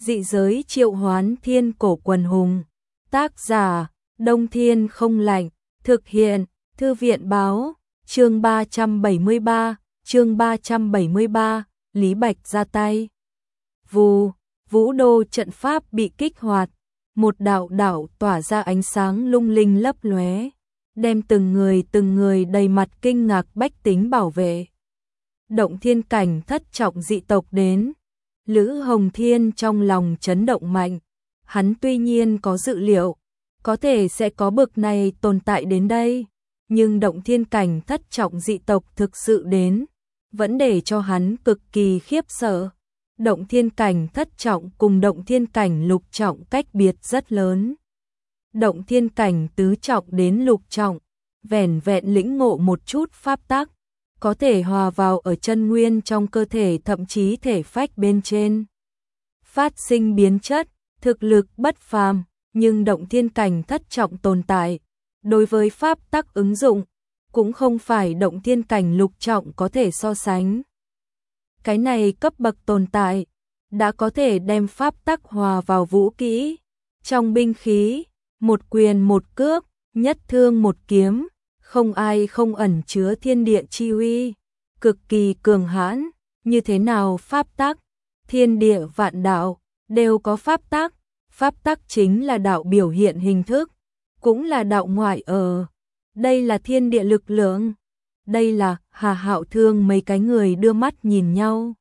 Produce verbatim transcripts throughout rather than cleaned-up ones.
Dị giới triệu hoán thiên cổ quần hùng. Tác giả, Đông Thiên không lạnh. Thực hiện, Thư viện báo. Chương ba trăm bảy mươi ba, chương ba trăm bảy mươi ba, Lý Bạch ra tay. Vù, vũ đô trận pháp bị kích hoạt. Một đạo đạo tỏa ra ánh sáng lung linh lấp lóe, đem từng người từng người đầy mặt kinh ngạc bách tính bảo vệ. Động thiên cảnh thất trọng dị tộc đến. Lữ Hồng Thiên trong lòng chấn động mạnh. Hắn tuy nhiên có dự liệu, có thể sẽ có bực này tồn tại đến đây, nhưng động thiên cảnh thất trọng dị tộc thực sự đến, vẫn để cho hắn cực kỳ khiếp sợ. Động thiên cảnh thất trọng cùng động thiên cảnh lục trọng cách biệt rất lớn. Động thiên cảnh tứ trọng đến lục trọng, vẻn vẹn lĩnh ngộ một chút pháp tắc, có thể hòa vào ở chân nguyên trong cơ thể, thậm chí thể phách bên trên. Phát sinh biến chất, thực lực bất phàm, nhưng động thiên cảnh thất trọng tồn tại, đối với pháp tắc ứng dụng, cũng không phải động thiên cảnh lục trọng có thể so sánh. Cái này cấp bậc tồn tại, đã có thể đem pháp tắc hòa vào vũ kỹ, trong binh khí, một quyền một cước, nhất thương một kiếm, không ai không ẩn chứa thiên địa chi uy, cực kỳ cường hãn. Như thế nào pháp tắc? Thiên địa vạn đạo đều có pháp tắc, pháp tắc chính là đạo biểu hiện hình thức, cũng là đạo ngoại ở. Đây là thiên địa lực lượng. Đây là Hà Hạo Thương mấy cái người đưa mắt nhìn nhau,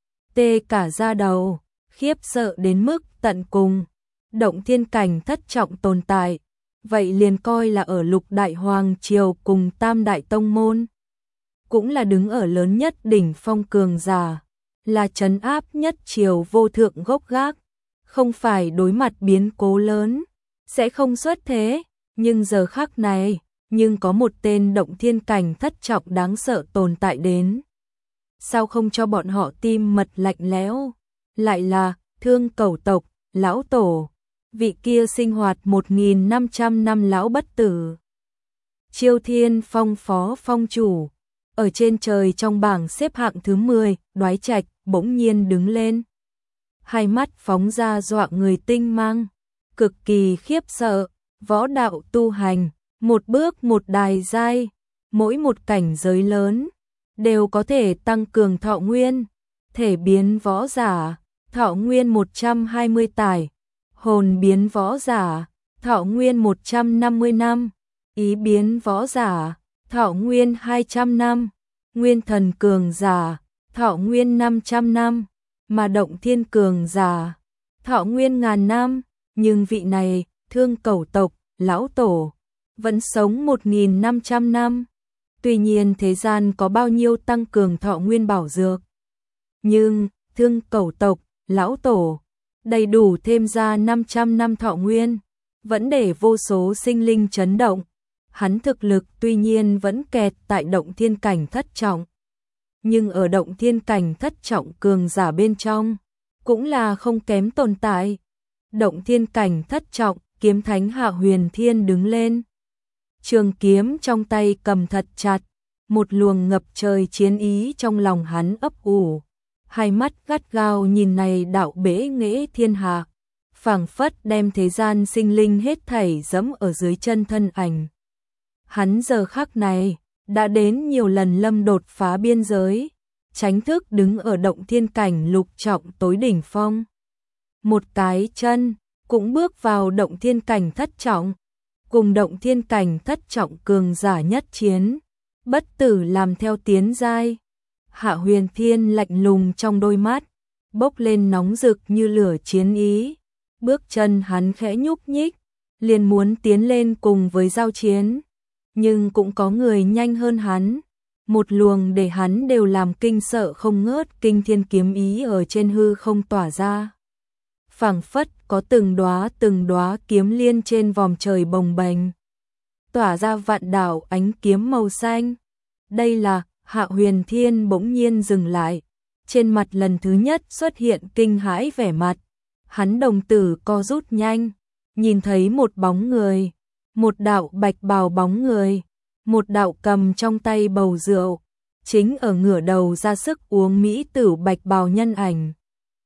tê cả da đầu, khiếp sợ đến mức tận cùng. Động thiên cảnh thất trọng tồn tại, vậy liền coi là ở lục đại hoàng triều cùng tam đại tông môn, cũng là đứng ở lớn nhất đỉnh phong cường giả, là trấn áp nhất triều vô thượng gốc gác, không phải đối mặt biến cố lớn, sẽ không xuất thế. Nhưng giờ khắc này, nhưng có một tên động thiên cảnh thất trọng đáng sợ tồn tại đến. Sao không cho bọn họ tim mật lạnh lẽo? Lại là Thương Cẩu tộc, lão tổ, vị kia sinh hoạt một nghìn năm trăm năm lão bất tử. Chiêu Thiên Phong phó phong chủ, ở trên trời trong bảng xếp hạng thứ mười, Đoái Trạch bỗng nhiên đứng lên. Hai mắt phóng ra dọa người tinh mang, cực kỳ khiếp sợ, võ đạo tu hành, một bước một đài giai, mỗi một cảnh giới lớn đều có thể tăng cường thọ nguyên, thể biến võ giả, thọ nguyên một trăm hai mươi tải, hồn biến võ giả, thọ nguyên một trăm năm mươi năm, ý biến võ giả, thọ nguyên hai trăm năm, nguyên thần cường giả, thọ nguyên năm trăm năm, mà động thiên cường giả, thọ nguyên ngàn năm. Nhưng vị này, Thương Cẩu tộc, lão tổ, vẫn sống một nghìn năm trăm năm. Tuy nhiên thế gian có bao nhiêu tăng cường thọ nguyên bảo dược, nhưng Thương Cẩu tộc, lão tổ, đầy đủ thêm ra năm trăm năm thọ nguyên, vẫn để vô số sinh linh chấn động. Hắn thực lực tuy nhiên vẫn kẹt tại động thiên cảnh thất trọng, nhưng ở động thiên cảnh thất trọng cường giả bên trong, cũng là không kém tồn tại. Động thiên cảnh thất trọng, kiếm thánh Hạ Huyền Thiên đứng lên. Trường kiếm trong tay cầm thật chặt, một luồng ngập trời chiến ý trong lòng hắn ấp ủ. Hai mắt gắt gao nhìn này đạo bế nghệ thiên hạ, phảng phất đem thế gian sinh linh hết thảy dẫm ở dưới chân thân ảnh. Hắn giờ khắc này, đã đến nhiều lần lâm đột phá biên giới, tránh thức đứng ở động thiên cảnh lục trọng tối đỉnh phong. Một cái chân, cũng bước vào động thiên cảnh thất trọng, cùng động thiên cảnh thất trọng cường giả nhất chiến, bất tử làm theo tiến giai. Hạ Huyền Thiên lạnh lùng trong đôi mắt, bốc lên nóng rực như lửa chiến ý. Bước chân hắn khẽ nhúc nhích, liền muốn tiến lên cùng với giao chiến. Nhưng cũng có người nhanh hơn hắn, một luồng để hắn đều làm kinh sợ không ngớt kinh thiên kiếm ý ở trên hư không tỏa ra. Phảng phất có từng đóa từng đóa kiếm liên trên vòm trời bồng bềnh, tỏa ra vạn đạo ánh kiếm màu xanh. Đây là Hạ Huyền Thiên bỗng nhiên dừng lại, trên mặt lần thứ nhất xuất hiện kinh hãi vẻ mặt. Hắn đồng tử co rút nhanh, nhìn thấy một bóng người, một đạo bạch bào bóng người, một đạo cầm trong tay bầu rượu, chính ở ngửa đầu ra sức uống mỹ tử bạch bào nhân ảnh.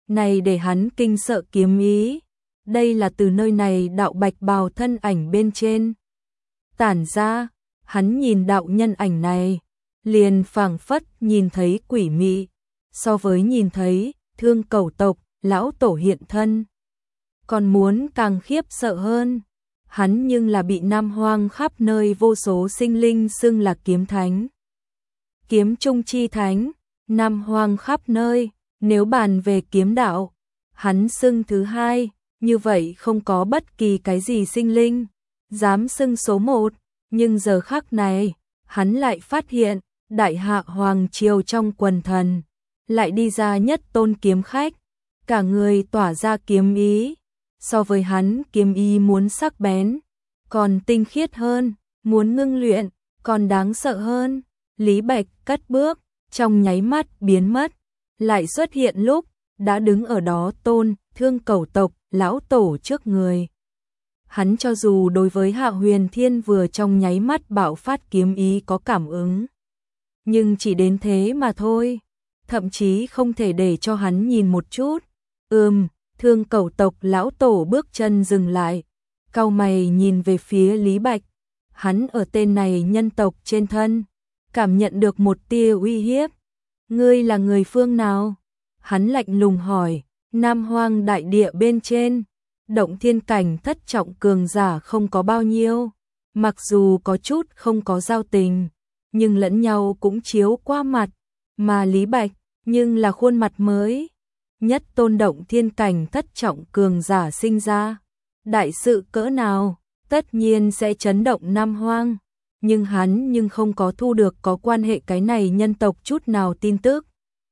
này để hắn kinh sợ kiếm ý. Đây là từ nơi này đạo bạch bào thân ảnh bên trên tản ra, hắn nhìn đạo nhân ảnh này, liền phảng phất nhìn thấy quỷ mị, so với nhìn thấy Thương Cẩu tộc lão tổ hiện thân, còn muốn càng khiếp sợ hơn. Hắn nhưng là bị Nam Hoang khắp nơi vô số sinh linh xưng là kiếm thánh. Kiếm trung chi thánh, Nam Hoang khắp nơi, nếu bàn về kiếm đạo, hắn xưng thứ hai, như vậy không có bất kỳ cái gì sinh linh dám xưng số một, nhưng giờ khắc này, hắn lại phát hiện, Đại Hạ Hoàng Triều trong quần thần, lại đi ra nhất tôn kiếm khách, cả người tỏa ra kiếm ý, so với hắn kiếm ý muốn sắc bén, còn tinh khiết hơn, muốn ngưng luyện, còn đáng sợ hơn. Lý Bạch cất bước, trong nháy mắt biến mất, lại xuất hiện lúc, đã đứng ở đó tôn, Thương Cẩu tộc, lão tổ trước người. Hắn cho dù đối với Hạ Huyền Thiên vừa trong nháy mắt bạo phát kiếm ý có cảm ứng, nhưng chỉ đến thế mà thôi, thậm chí không thể để cho hắn nhìn một chút. Ừm, Thương Cẩu tộc lão tổ bước chân dừng lại, cau mày nhìn về phía Lý Bạch, hắn ở tên này nhân tộc trên thân, cảm nhận được một tia uy hiếp. Ngươi là người phương nào? Hắn lạnh lùng hỏi. Nam Hoang đại địa bên trên, động thiên cảnh thất trọng cường giả không có bao nhiêu, mặc dù có chút không có giao tình, nhưng lẫn nhau cũng chiếu qua mặt, mà Lý Bạch nhưng là khuôn mặt mới, nhất tôn động thiên cảnh thất trọng cường giả sinh ra, đại sự cỡ nào, tất nhiên sẽ chấn động Nam Hoang, nhưng hắn nhưng không có thu được có quan hệ cái này nhân tộc chút nào tin tức.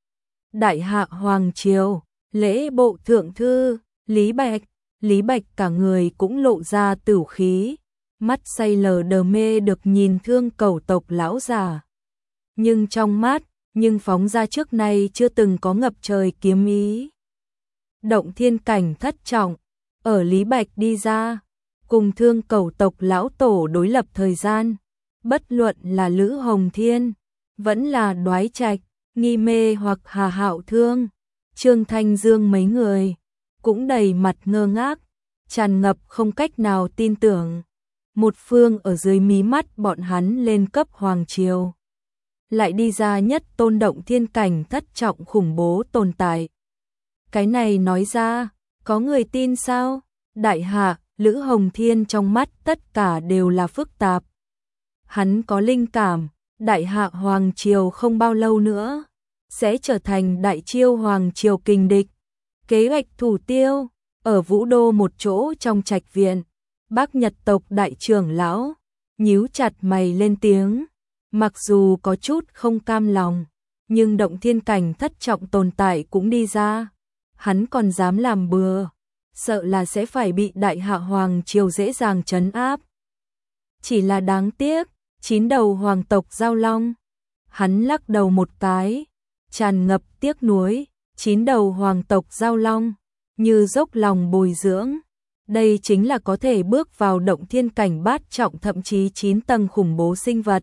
Đại Hạ Hoàng Triều, lễ bộ thượng thư, Lý Bạch, Lý Bạch cả người cũng lộ ra tửu khí, mắt say lờ đờ mê được nhìn Thương Cẩu tộc lão già. Nhưng trong mắt, nhưng phóng ra trước nay chưa từng có ngập trời kiếm ý. Động thiên cảnh thất trọng, ở Lý Bạch đi ra, cùng Thương Cẩu tộc lão tổ đối lập thời gian, bất luận là Lữ Hồng Thiên, vẫn là Đoái Trạch, Nghi Mê hoặc Hà Hạo Thương, Trương Thanh Dương mấy người, cũng đầy mặt ngơ ngác, tràn ngập không cách nào tin tưởng. Một phương ở dưới mí mắt bọn hắn lên cấp Hoàng Triều, lại đi ra nhất tôn động thiên cảnh thất trọng khủng bố tồn tại. Cái này nói ra, có người tin sao? Đại Hạ, Lữ Hồng Thiên trong mắt tất cả đều là phức tạp. Hắn có linh cảm, Đại Hạ Hoàng Triều không bao lâu nữa sẽ trở thành Đại Chiêu Hoàng Triều kình địch. Kế hoạch thủ tiêu, ở Vũ Đô một chỗ trong trạch viện, Bác Nhật tộc đại trưởng lão nhíu chặt mày lên tiếng, mặc dù có chút không cam lòng, nhưng động thiên cảnh thất trọng tồn tại cũng đi ra, hắn còn dám làm bừa, sợ là sẽ phải bị Đại Hạ Hoàng Triều dễ dàng trấn áp. Chỉ là đáng tiếc, chín đầu hoàng tộc Giao Long, hắn lắc đầu một cái, tràn ngập tiếc nuối, chín đầu hoàng tộc Giao Long, như dốc lòng bồi dưỡng. Đây chính là có thể bước vào động thiên cảnh bát trọng thậm chí chín tầng khủng bố sinh vật.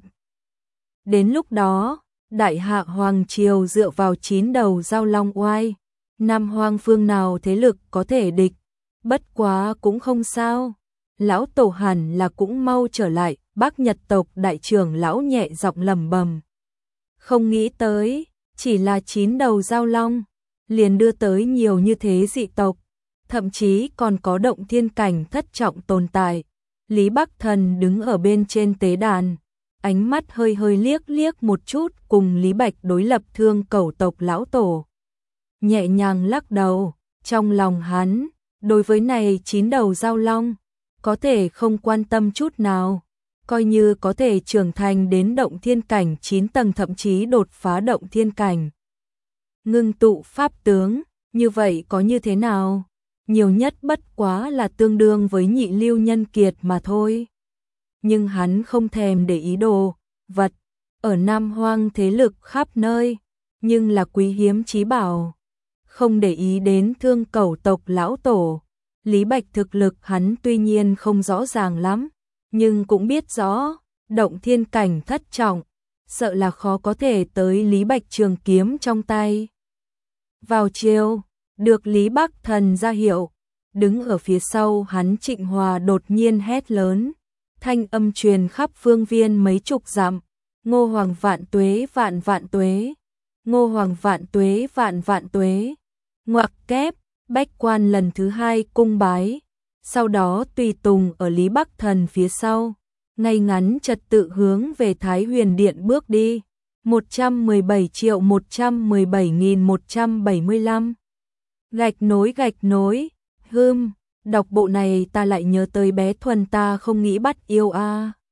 Đến lúc đó, Đại Hạ Hoàng Triều dựa vào chín đầu Giao Long oai, Nam Hoang phương nào thế lực có thể địch, bất quá cũng không sao. Lão tổ hẳn là cũng mau trở lại, Bác Nhật tộc đại trưởng lão nhẹ giọng lẩm bẩm. Không nghĩ tới, chỉ là chín đầu Giao Long, liền đưa tới nhiều như thế dị tộc, thậm chí còn có động thiên cảnh thất trọng tồn tại. Lý Bắc Thần đứng ở bên trên tế đàn, ánh mắt hơi hơi liếc liếc một chút cùng Lý Bạch đối lập Thương Cẩu tộc lão tổ. Nhẹ nhàng lắc đầu, trong lòng hắn, đối với này chín đầu Giao Long, có thể không quan tâm chút nào, coi như có thể trưởng thành đến động thiên cảnh chín tầng thậm chí đột phá động thiên cảnh. Ngưng tụ pháp tướng, như vậy có như thế nào? Nhiều nhất bất quá là tương đương với nhị lưu nhân kiệt mà thôi. Nhưng hắn không thèm để ý đồ, vật, ở Nam Hoang thế lực khắp nơi, nhưng là quý hiếm chí bảo. Không để ý đến Thương Cẩu tộc lão tổ, Lý Bạch thực lực hắn tuy nhiên không rõ ràng lắm, nhưng cũng biết rõ, động thiên cảnh thất trọng, sợ là khó có thể tới Lý Bạch trường kiếm trong tay. Vào chiều, được Lý Bắc Thần ra hiệu. Đứng ở phía sau hắn Trịnh Hòa đột nhiên hét lớn, thanh âm truyền khắp phương viên mấy chục dặm, Ngô Hoàng vạn tuế vạn vạn tuế, Ngô Hoàng vạn tuế vạn vạn tuế. Ngoặc kép, bách quan lần thứ hai cung bái, sau đó tùy tùng ở Lý Bắc Thần phía sau, ngay ngắn trật tự hướng về Thái Huyền Điện bước đi. một trăm mười bảy triệu một trăm mười bảy nghìn một trăm bảy mươi lăm. Gạch nối gạch nối, hưm, đọc bộ này ta lại nhớ tới bé Thuần ta không nghĩ bắt yêu a. À.